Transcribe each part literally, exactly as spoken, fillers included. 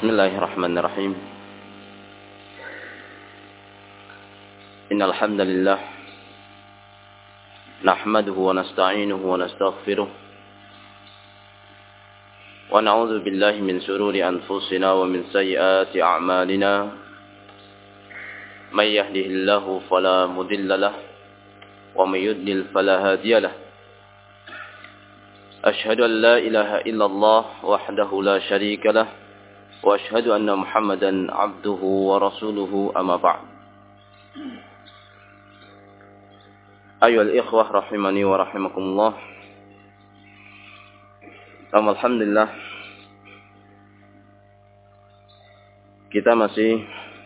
Bismillahirrahmanirrahim. Innal hamdalillah nahmaduhu wa nasta'inuhu wa nastaghfiruh wa na'udzu billahi min shururi anfusina wa min sayyiati a'malina. May yahdihillahu fala mudilla lahu wa may yudlil fala hadiya lahu. Ashhadu an la ilaha illallah wahdahu la syarika lahu wa ashhadu anna Muhammadan abduhu wa rasuluhu amma ba'd. Ayyuhal ikhwah rahimani wa rahimakumullah. Alhamdulillah, kita masih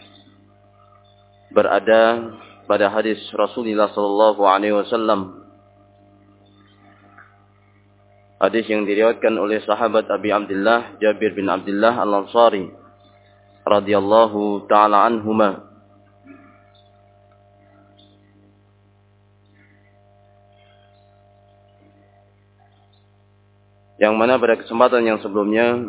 berada pada hadis Rasulullah sallallahu alaihi wasallam. Hadis yang diriwayatkan oleh sahabat Abi Abdullah Jabir bin Abdullah Al-Ansari radhiyallahu taala anhuma. Yang mana pada kesempatan yang sebelumnya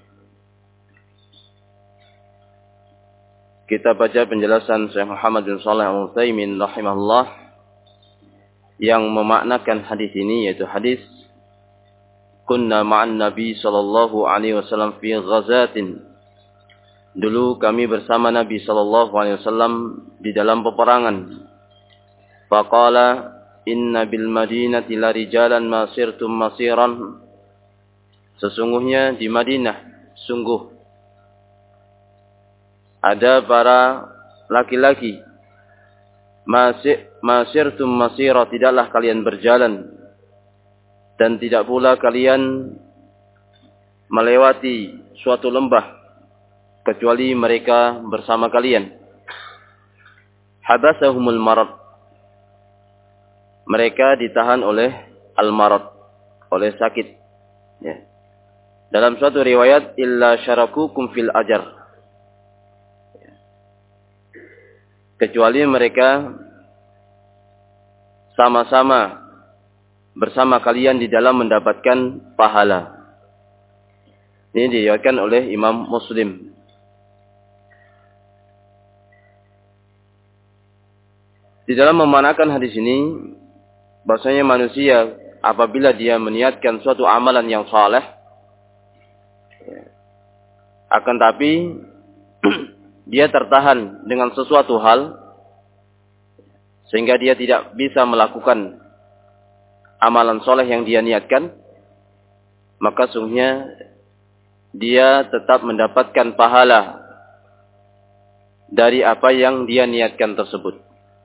kita baca penjelasan Syekh Muhammad bin Shalih Al-Utsaimin rahimahullah yang memaknakan hadis ini, yaitu hadis kunna ma'an Nabi sallallahu alaihi wasallam fi ghazatin. Dulu kami bersama Nabi sallallahu alaihi wasallam di dalam peperangan. Faqala inna bil madinati la rijalan ma sirtum masiran. Sesungguhnya di Madinah sungguh ada para laki-laki masir masirtum masira, tidaklah kalian berjalan dan tidak pula kalian melewati suatu lembah kecuali mereka bersama kalian. Habasahumul marad, mereka ditahan oleh al-marad, oleh sakit, ya. Dalam suatu riwayat illa syarakukum fil ajar, kecuali mereka sama-sama bersama kalian di dalam mendapatkan pahala. Ini diriwayatkan oleh Imam Muslim. Di dalam memanakan hadis ini, bahwasanya manusia apabila dia meniatkan suatu amalan yang saleh, akan tapi dia tertahan dengan sesuatu hal sehingga dia tidak bisa melakukan amalan soleh yang dia niatkan, maka sungguhnya dia tetap mendapatkan pahala dari apa yang dia niatkan tersebut.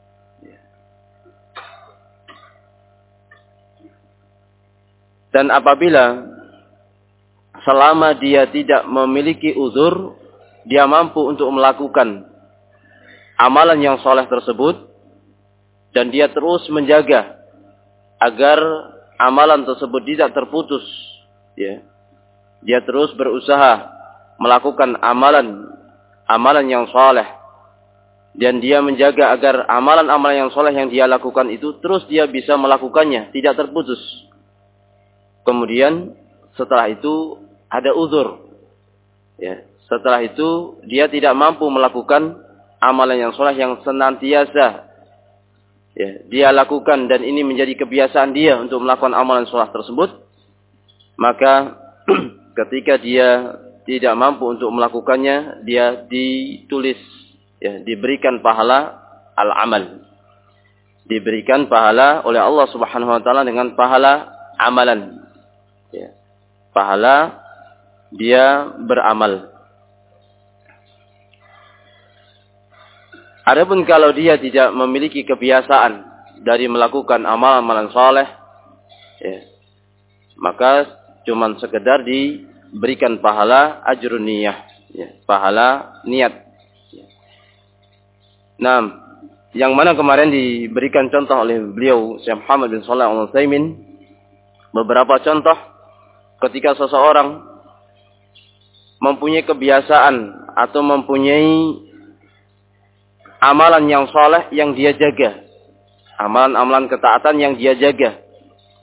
Dan apabila selama dia tidak memiliki uzur, dia mampu untuk melakukan amalan yang soleh tersebut dan dia terus menjaga agar amalan tersebut tidak terputus, ya. Dia terus berusaha melakukan amalan amalan yang saleh dan dia menjaga agar amalan-amalan yang saleh yang dia lakukan itu terus dia bisa melakukannya, tidak terputus. Kemudian setelah itu ada uzur, ya. Setelah itu dia tidak mampu melakukan amalan yang saleh yang senantiasa, ya, dia lakukan dan ini menjadi kebiasaan dia untuk melakukan amalan saleh tersebut, maka ketika dia tidak mampu untuk melakukannya, dia ditulis, ya, diberikan pahala al-amal, diberikan pahala oleh Allah Subhanahu wa taala dengan pahala amalan, ya, pahala dia beramal. Adapun kalau dia tidak memiliki kebiasaan dari melakukan amalan-amalan saleh, ya, maka cuman sekedar diberikan pahala ajrun niyah, ya, pahala niat. Ya. Nah, yang mana kemarin diberikan contoh oleh beliau Syekh Muhammad bin Shalih Al-Utsaimin, beberapa contoh ketika seseorang mempunyai kebiasaan atau mempunyai amalan yang saleh yang dia jaga, amalan-amalan ketaatan yang dia jaga.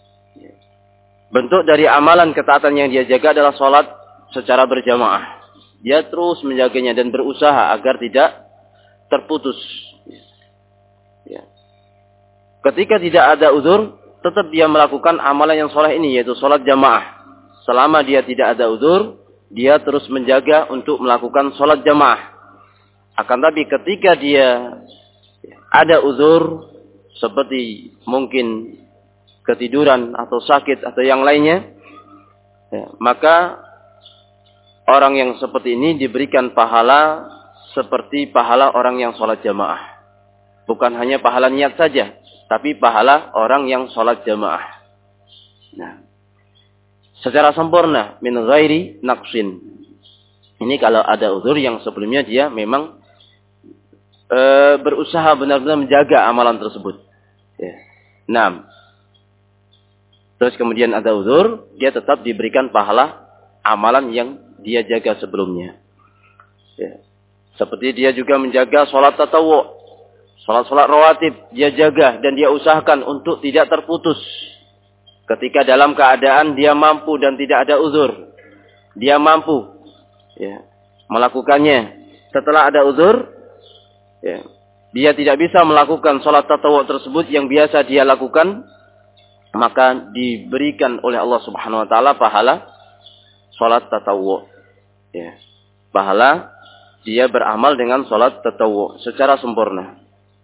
Bentuk dari amalan ketaatan yang dia jaga adalah sholat secara berjamaah. Dia terus menjaganya dan berusaha agar tidak terputus. Ya. Ketika tidak ada uzur, tetap dia melakukan amalan yang soleh ini, yaitu sholat jamaah. Selama dia tidak ada uzur, dia terus menjaga untuk melakukan sholat jamaah. Akan tapi ketika dia ada uzur, seperti mungkin ketiduran atau sakit atau yang lainnya, ya, maka orang yang seperti ini diberikan pahala seperti pahala orang yang sholat jamaah. Bukan hanya pahala niat saja, tapi pahala orang yang sholat jamaah. Nah, secara sempurna, min ghairi naqsin. Ini kalau ada uzur yang sebelumnya dia memang e, berusaha benar-benar menjaga amalan tersebut. Ya. Nah, terus kemudian ada uzur, dia tetap diberikan pahala amalan yang dia jaga sebelumnya. Ya. Seperti dia juga menjaga sholat tatawwu, sholat-sholat rawatib, dia jaga dan dia usahakan untuk tidak terputus. Ketika dalam keadaan dia mampu dan tidak ada uzur, dia mampu ya, melakukannya. Setelah ada uzur, ya, dia tidak bisa melakukan sholat tatawwu tersebut yang biasa dia lakukan, maka diberikan oleh Allah Subhanahu Wa Taala pahala sholat tatawwu, ya, pahala dia beramal dengan sholat tatawwu secara sempurna.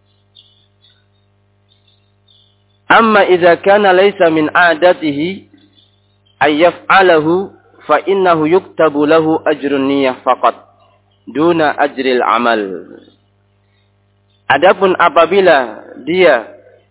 Amma idza kana laysa min adatihi ay yaf'alahu fa innahu yuktabu lahu ajrun niyyah faqat duna ajril amal. Adapun apabila dia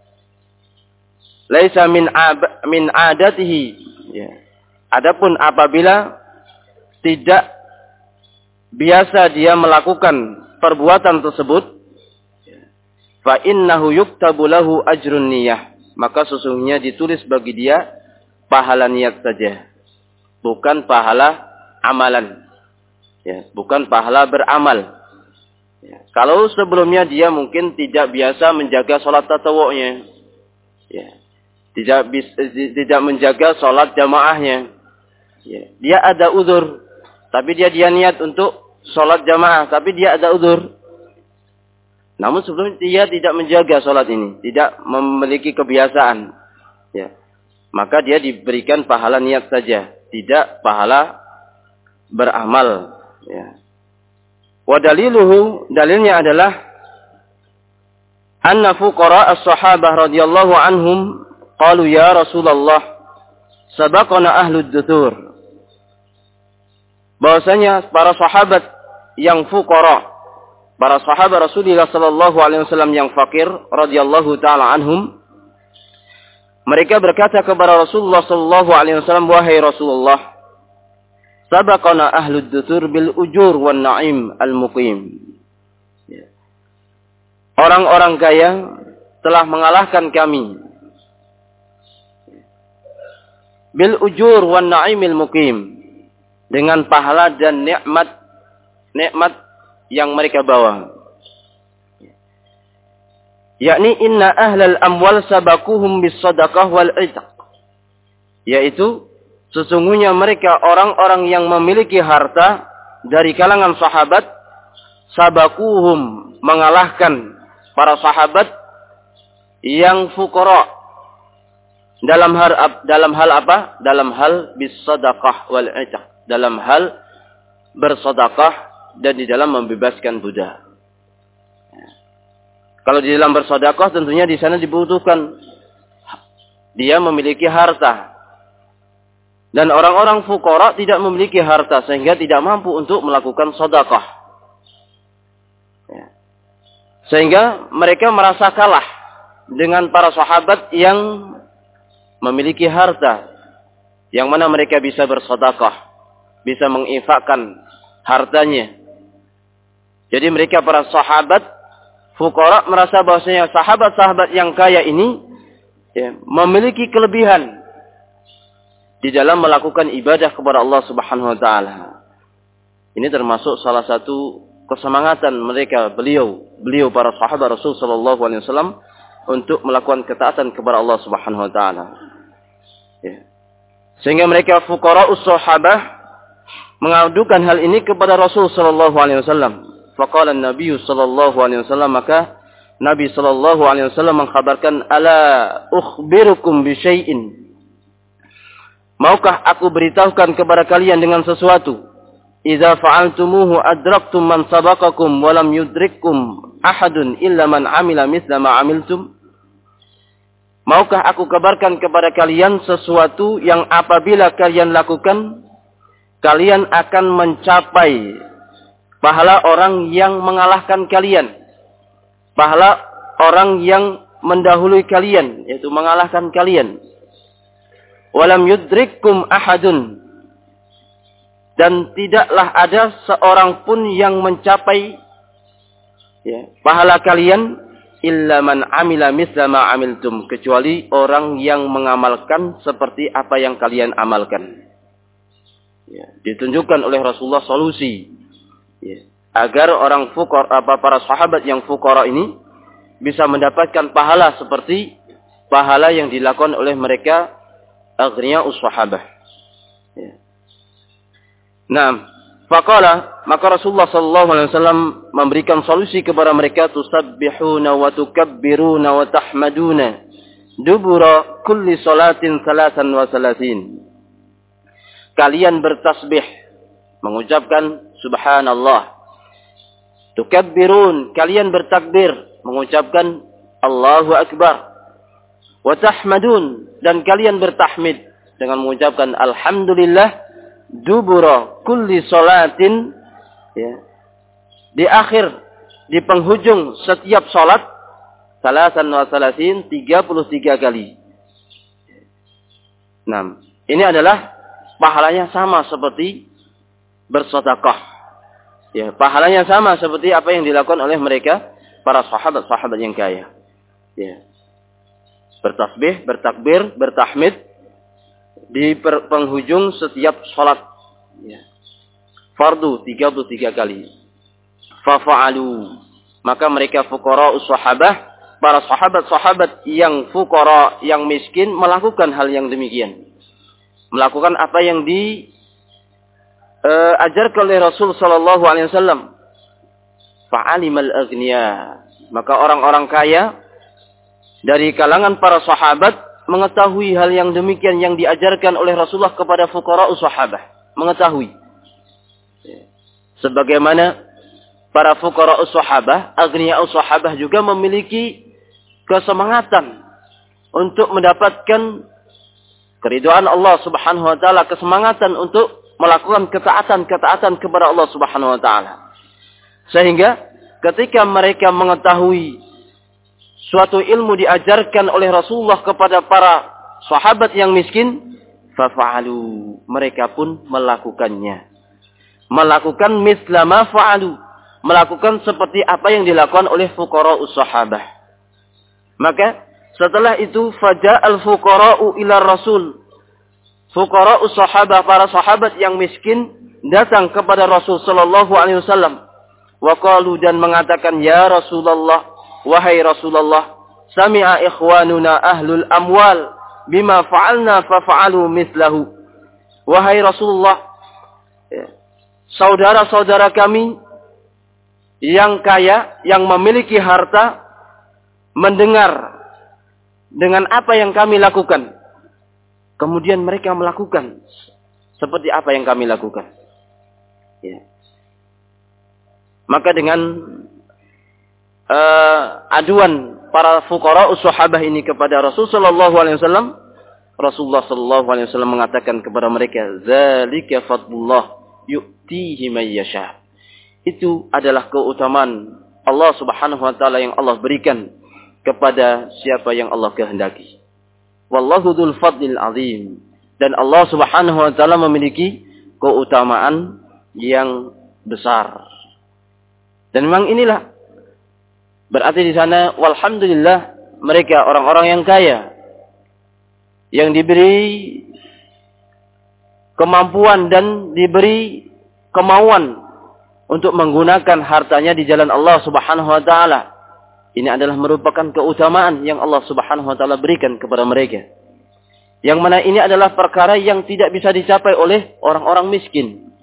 laysa min ab, min adatihi, ya, adapun apabila tidak biasa dia melakukan perbuatan tersebut, fa innahu yuktabu lahu ajrun niyyah, maka sesungguhnya ditulis bagi dia pahala niat saja, bukan pahala amalan. Ya, bukan pahala beramal. Ya, kalau sebelumnya dia mungkin tidak biasa menjaga sholat tatawu'nya, ya, tidak bis, tidak menjaga sholat jamaahnya, ya, dia ada uzur, tapi dia dia niat untuk sholat jamaah, tapi dia ada uzur. Namun sebelumnya dia tidak menjaga sholat ini, tidak memiliki kebiasaan, ya, maka dia diberikan pahala niat saja, tidak pahala beramal. Ya. Wa daliluhu, dalilnya adalah anna fuqara as-sahabah radhiyallahu anhum qalu ya Rasulullah sabaqana ahlud duthur. Bahwasanya para sahabat yang fuqara, para sahabat Rasulullah sallallahu alaihi wasallam yang fakir radhiyallahu taala anhum, mereka berkata kepada Rasulullah sallallahu alaihi wasallam, wahai Rasulullah, sabaqana ahlud duthur bil ujur wan na'im al muqim. Orang-orang kaya telah mengalahkan kami bil ujur wan na'imil muqim, dengan pahala dan nikmat nikmat yang mereka bawa. Yakni inna ahlal amwal sabaquhum bis shadaqah wal itq, yaitu sesungguhnya mereka orang-orang yang memiliki harta dari kalangan sahabat, sabaquhum, mengalahkan para sahabat yang fuqara dalam hal dalam hal apa? Dalam hal bis shadaqah wal itq, dalam hal bersedekah dan di dalam membebaskan budak. Kalau di dalam bersedekah tentunya di sana dibutuhkan dia memiliki harta. Dan orang-orang fuqara tidak memiliki harta sehingga tidak mampu untuk melakukan sedekah. Ya. Sehingga mereka merasa kalah dengan para sahabat yang memiliki harta, yang mana mereka bisa bersedekah, bisa menginfakkan hartanya. Jadi mereka para sahabat fuqara merasa bahwasanya sahabat-sahabat yang kaya ini, ya, memiliki kelebihan di dalam melakukan ibadah kepada Allah Subhanahu wa taala. Ini termasuk salah satu kesemangatan mereka, beliau, beliau para sahabat Rasul sallallahu alaihi wasallam untuk melakukan ketaatan kepada Allah Subhanahu wa taala. Ya. Sehingga mereka fuqara'us sahabah mengadukan hal ini kepada Rasul sallallahu alaihi wasallam. Faqala an-nabiy sallallahu alaihi wasallam, maka Nabi sallallahu alaihi wasallam mengkhabarkan, ala ukhbirukum bi syai'in. Maukah aku beritahukan kepada kalian dengan sesuatu? Idza fa'altumuhu adraktum man sabaqakum wa lam yudrikkum ahadun illa man amila mithla ma amiltum. Maukah aku kabarkan kepada kalian sesuatu yang apabila kalian lakukan, kalian akan mencapai pahala orang yang mengalahkan kalian. Pahala orang yang mendahului kalian, yaitu mengalahkan kalian. Walam yudrikkum ahadun. Dan tidaklah ada seorang pun yang mencapai ya, pahala kalian illa man amila misla ma amiltum, kecuali orang yang mengamalkan seperti apa yang kalian amalkan. Ya, ditunjukkan oleh Rasulullah solusi ya, agar orang fukor apa para sahabat yang fukara ini bisa mendapatkan pahala seperti pahala yang dilakukan oleh mereka aghniya'us sahabah. Ya. Nah, faqala, maka Rasulullah sallallahu alaihi wasallam memberikan solusi kepada mereka, tusabbihuna wa tukabbiruna wa tahmaduna dubura kulli salatin salasan wa salasin. Kalian bertasbih, mengucapkan subhanallah. Tukabbirun, kalian bertakbir, mengucapkan Allahu akbar. Wa tahmadun, dan kalian bertahmid dengan mengucapkan alhamdulillah dubura kulli salatin, ya, di akhir, di penghujung setiap salat, salasan wa salasin, tiga puluh tiga kali. Nah, ini adalah pahalanya sama seperti bersedekah. Ya, pahalanya sama seperti apa yang dilakukan oleh mereka para sahabat-sahabat yang kaya. Ya. Bertasbih, bertakbir, bertahmid di penghujung setiap salat. Ya. Fardu tiga puluh tiga kali. Fafa'alu, maka mereka fuqara sahabah, para sahabat-sahabat yang fuqara, yang miskin, melakukan hal yang demikian. Melakukan apa yang diajarkan uh, oleh Rasul sallallahu alaihi wasallam. Fa'alimal aghniya, maka orang-orang kaya dari kalangan para sahabat mengetahui hal yang demikian yang diajarkan oleh Rasulullah kepada fuqara'us sahabah. Mengetahui. Sebagaimana para fuqara'us sahabah, aghniya'us sahabah juga memiliki kesemangatan untuk mendapatkan keridhaan Allah Subhanahu wa taala, kesemangatan untuk melakukan ketaatan-ketaatan kepada Allah Subhanahu wa taala. Sehingga ketika mereka mengetahui suatu ilmu diajarkan oleh Rasulullah kepada para sahabat yang miskin, fafa'alu, mereka pun melakukannya. Melakukan misla ma fa'alu, melakukan seperti apa yang dilakukan oleh fuqara'us sahabah. Maka setelah itu faja'al fuqara'u ila Rasul. Fuqara'us sahabah, para sahabat yang miskin, datang kepada Rasul sallallahu alaihi wasallam. Wa qalu, dan mengatakan, ya Rasulullah, wahai Rasulullah, sami'a ikhwanuna ahlul amwal bima fa'alna fafa'alu mislahu. Wahai Rasulullah, saudara-saudara kami yang kaya, yang memiliki harta, mendengar dengan apa yang kami lakukan. Kemudian mereka melakukan seperti apa yang kami lakukan. Ya. Maka dengan uh, aduan para fuqara'us sahabah ini kepada Rasul sallallahu alaihi wasallam, Rasulullah sallallahu alaihi wasallam mengatakan kepada mereka, "Dzalika fadlullah yu'tihi may yasha." Itu adalah keutamaan Allah Subhanahu wa taala yang Allah berikan kepada siapa yang Allah kehendaki. Wallahu dzul fadlil azim. Dan Allah Subhanahu wa taala memiliki keutamaan yang besar. Dan memang inilah berarti di sana walhamdulillah mereka orang-orang yang kaya yang diberi kemampuan dan diberi kemauan untuk menggunakan hartanya di jalan Allah Subhanahu wa taala. Ini adalah merupakan keutamaan yang Allah Subhanahu wa taala berikan kepada mereka. Yang mana ini adalah perkara yang tidak bisa dicapai oleh orang-orang miskin.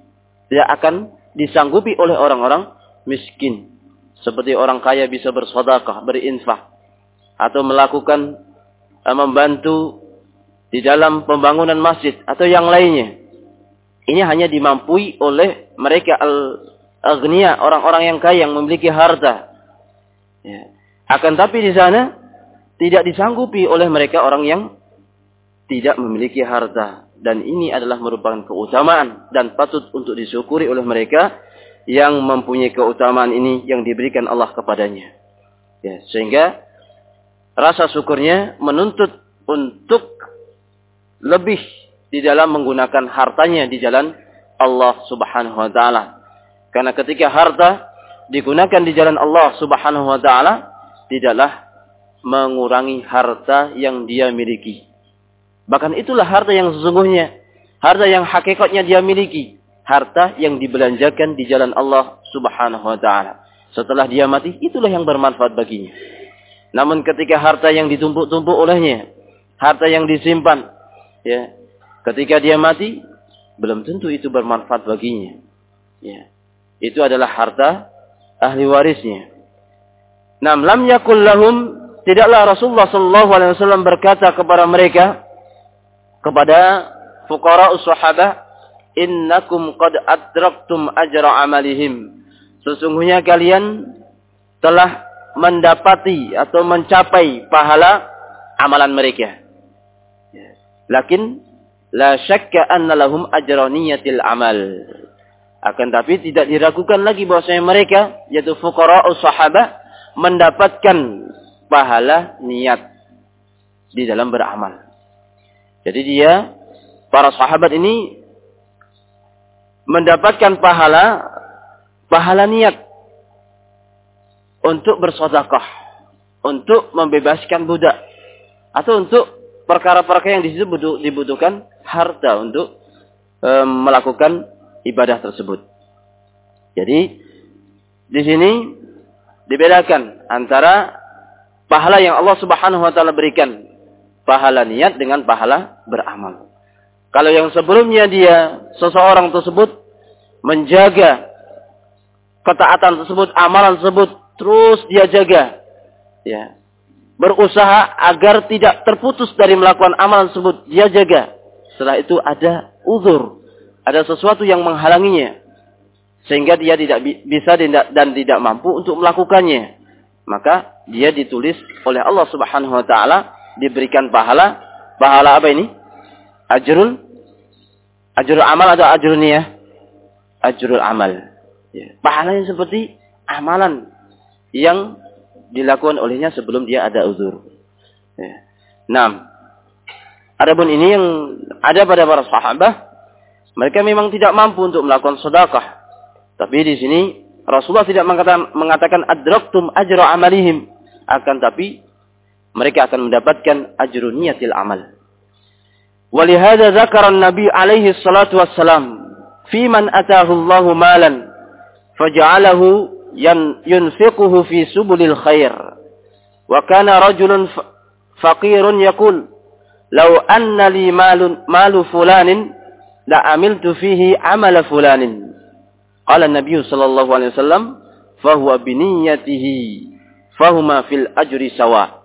tidak akan disanggupi oleh orang-orang miskin. Seperti orang kaya bisa bersedekah, berinfak, atau melakukan uh, membantu di dalam pembangunan masjid atau yang lainnya. Ini hanya dimampui oleh mereka al-aghnia, orang-orang yang kaya yang memiliki harta. Ya. Akan tapi di sana tidak disanggupi oleh mereka orang yang tidak memiliki harta. Dan ini adalah merupakan keutamaan dan patut untuk disyukuri oleh mereka yang mempunyai keutamaan ini yang diberikan Allah kepadanya. Ya, sehingga rasa syukurnya menuntut untuk lebih di dalam menggunakan hartanya di jalan Allah Subhanahu wa taala. Karena ketika harta digunakan di jalan Allah Subhanahu wa taala, tidaklah mengurangi harta yang dia miliki. Bahkan itulah harta yang sesungguhnya, harta yang hakikatnya dia miliki, harta yang dibelanjakan di jalan Allah Subhanahu wa taala. Setelah dia mati, itulah yang bermanfaat baginya. Namun ketika harta yang ditumpuk-tumpuk olehnya, harta yang disimpan, ya, ketika dia mati, belum tentu itu bermanfaat baginya. Ya. Itu adalah harta ahli warisnya. Nam lam yakul lahum, tidaklah Rasulullah sallallahu alaihi wasallam berkata kepada mereka, kepada fuqara us-sahabah, innakum qad adraktum ajra amalihim. Sesungguhnya kalian telah mendapati atau mencapai pahala amalan mereka. Lakin la syakka anna lahum ajra niyatil amal. Akan tapi tidak diragukan lagi bahwasanya mereka, yaitu fuqara us-sahabah, mendapatkan pahala niat di dalam beramal. Jadi dia, para sahabat ini mendapatkan pahala, pahala niat untuk bersedekah, untuk membebaskan budak, atau untuk perkara-perkara yang disebut dibutuhkan harta untuk e, melakukan ibadah tersebut. Jadi di sini dibedakan antara pahala yang Allah Subhanahu wa taala berikan, pahala niat dengan pahala beramal. Kalau yang sebelumnya dia, seseorang tersebut menjaga ketaatan tersebut, amalan tersebut, terus dia jaga. Ya. Berusaha agar tidak terputus dari melakukan amalan tersebut, dia jaga. Setelah itu ada uzur, ada sesuatu yang menghalanginya, sehingga dia tidak bisa dan tidak mampu untuk melakukannya. Maka dia ditulis oleh Allah Subhanahu wa taala, diberikan pahala. Pahala apa ini? Ajrul Ajrul amal atau ajrul niyah? Ajrul amal. Ya. Pahala yang seperti amalan yang dilakukan olehnya sebelum dia ada uzur. Ya. Nah, adapun ini yang ada pada para sahabat, mereka memang tidak mampu untuk melakukan sedekah. Tapi di sini Rasulullah tidak mengatakan, mengatakan adraktum ajra amalihim, akan tapi mereka akan mendapatkan ajrun niyatil amal. Walihada zakara Nabi alaihi salatu wassalam fi man atahu Allahu malan faj'alahu yunfiquhu fi subulil khair. Wa kana rajulun faqirun yaqul law anna li malun malu fulanin la amiltu fihi amala fulanin. Qala Nabi sallallahu alaihi wasallam fa huwa bi niyyatihi fahuma fil ajri sawa.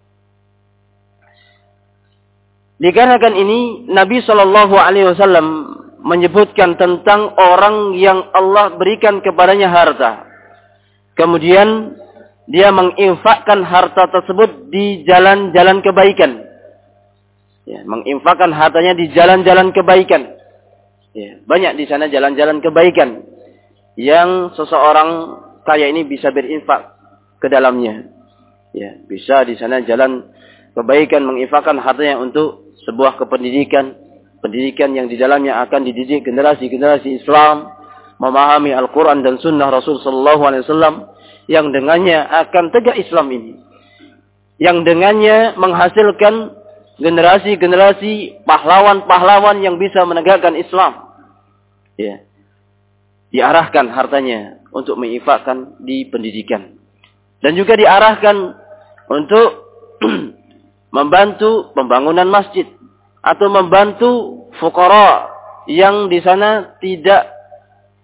Dikarenakan ini Nabi sallallahu alaihi wasallam menyebutkan tentang orang yang Allah berikan kepadanya harta. Kemudian dia menginfakkan harta tersebut di jalan-jalan kebaikan. Ya, menginfakkan hartanya di jalan-jalan kebaikan. Ya, banyak di sana jalan-jalan kebaikan yang seseorang kaya ini bisa berinfak ke dalamnya. Ya, bisa di sana jalan kebaikan, menginfakkan hartanya untuk sebuah kependidikan, pendidikan yang di dalamnya akan dididik generasi-generasi Islam memahami Al-Quran dan Sunnah Rasul Sallallahu Alaihi Wasallam, yang dengannya akan tegak Islam ini, yang dengannya menghasilkan generasi-generasi pahlawan-pahlawan yang bisa menegakkan Islam. Ya, diarahkan hartanya untuk menginfakkan di pendidikan, dan juga diarahkan untuk membantu pembangunan masjid atau membantu fuqara yang di sana tidak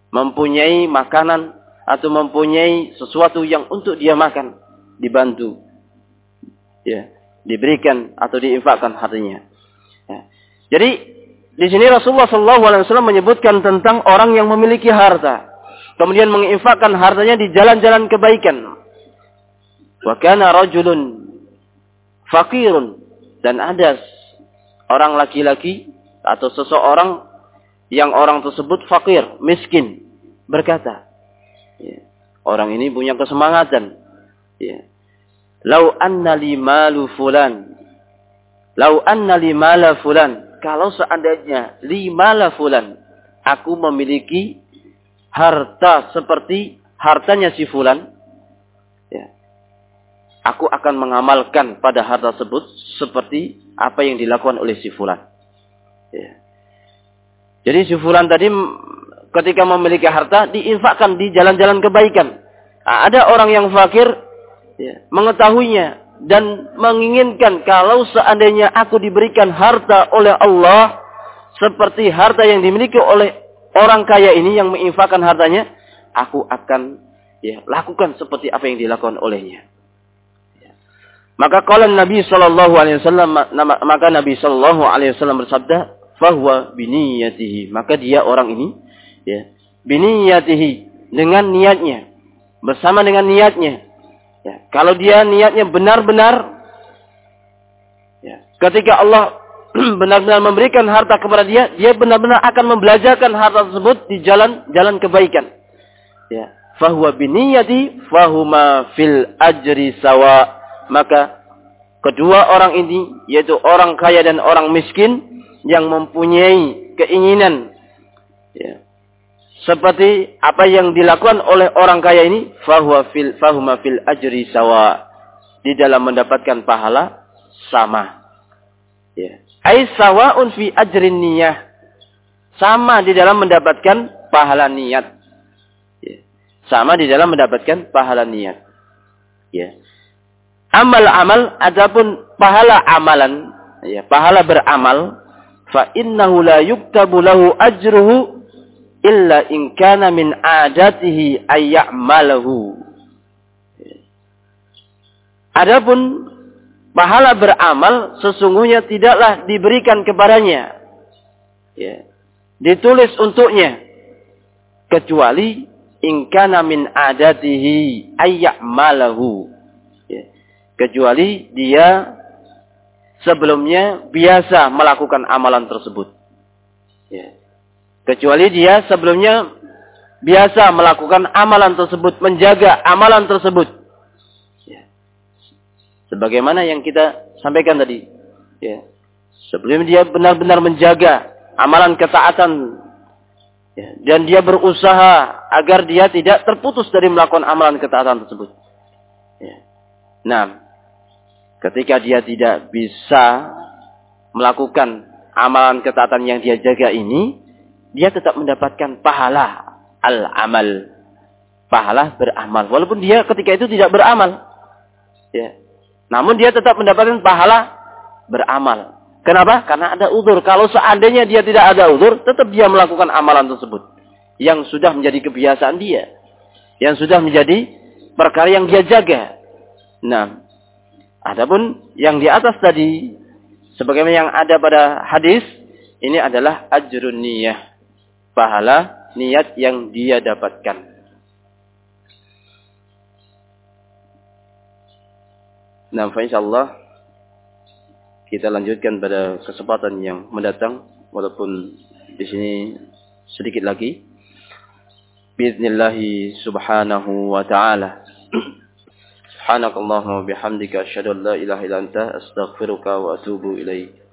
mempunyai makanan atau mempunyai sesuatu yang untuk dia makan, dibantu, ya, diberikan atau diinfakkan hartanya. Ya. Jadi di sini Rasulullah Shallallahu Alaihi Wasallam menyebutkan tentang orang yang memiliki harta, kemudian menginfakkan hartanya di jalan-jalan kebaikan. Wa kana rajulun faqirun, dan ada orang laki-laki atau seseorang yang orang tersebut fakir, miskin, berkata, ya, orang ini punya kesemangatan, ya, lau anna li malu fulan, lau anna li mala fulan, kalau seandainya li mala fulan, aku memiliki harta seperti hartanya si fulan, ya, aku akan mengamalkan pada harta tersebut seperti apa yang dilakukan oleh si fulan. Ya. Jadi si fulan tadi ketika memiliki harta diinfakkan di jalan-jalan kebaikan. Nah, ada orang yang fakir, ya, mengetahuinya dan menginginkan kalau seandainya aku diberikan harta oleh Allah seperti harta yang dimiliki oleh orang kaya ini yang menginfakkan hartanya, aku akan, ya, lakukan seperti apa yang dilakukan olehnya. Ya. Maka qala Nabi sallallahu alaihi wasallam, maka Nabi sallallahu alaihi wasallam bersabda, fahuwa biniyatihi, maka dia orang ini, ya, biniyatihi, dengan niatnya, bersama dengan niatnya, ya, kalau dia niatnya benar-benar, ya, ketika Allah benar-benar memberikan harta kepada dia, dia benar-benar akan membelajarkan harta tersebut di jalan-jalan kebaikan, ya, fahuwa biniyati fahuma fil ajri sawa, maka kedua orang ini, yaitu orang kaya dan orang miskin, yang mempunyai keinginan, ya, seperti apa yang dilakukan oleh orang kaya ini, fahuwa fil fahuma fil ajri sawa, di dalam mendapatkan pahala sama, ya, ai sawaun fi ajrin niyah, sama di dalam mendapatkan pahala niat, ya, sama di dalam mendapatkan pahala niat, ya. Amal-amal, adapun pahala amalan, ya, pahala beramal, fa innahu la yuktabu lahu ajruhu illa in kana min adatihi ay ya'malahu. Adapun pahala beramal sesungguhnya tidaklah diberikan kepadanya, ya, ditulis untuknya, kecuali in kana min adatihi ay ya'malahu, ya, kecuali dia sebelumnya biasa melakukan amalan tersebut, ya. Kecuali dia sebelumnya biasa melakukan amalan tersebut, menjaga amalan tersebut, ya. Sebagaimana yang kita sampaikan tadi, ya. Sebelum dia benar-benar menjaga amalan ketaatan, ya, dan dia berusaha agar dia tidak terputus dari melakukan amalan ketaatan tersebut, ya. Nah, ketika dia tidak bisa melakukan amalan ketaatan yang dia jaga ini, dia tetap mendapatkan pahala al-amal, pahala beramal, walaupun dia ketika itu tidak beramal, ya, namun dia tetap mendapatkan pahala beramal. Kenapa? Karena ada uzur. Kalau seandainya dia tidak ada uzur, tetap dia melakukan amalan tersebut yang sudah menjadi kebiasaan dia, yang sudah menjadi perkara yang dia jaga. Nah, adapun yang di atas tadi, sebagaimana yang ada pada hadis, ini adalah ajrun niyah, pahala niat yang dia dapatkan. Nah, insyaallah kita lanjutkan pada kesempatan yang mendatang, walaupun di sini sedikit lagi. Biiznillah subhanahu wa ta'ala. Subhanakallahumma bihamdika asyhadu an la ilaha illa anta astaghfiruka wa atubu ilaik.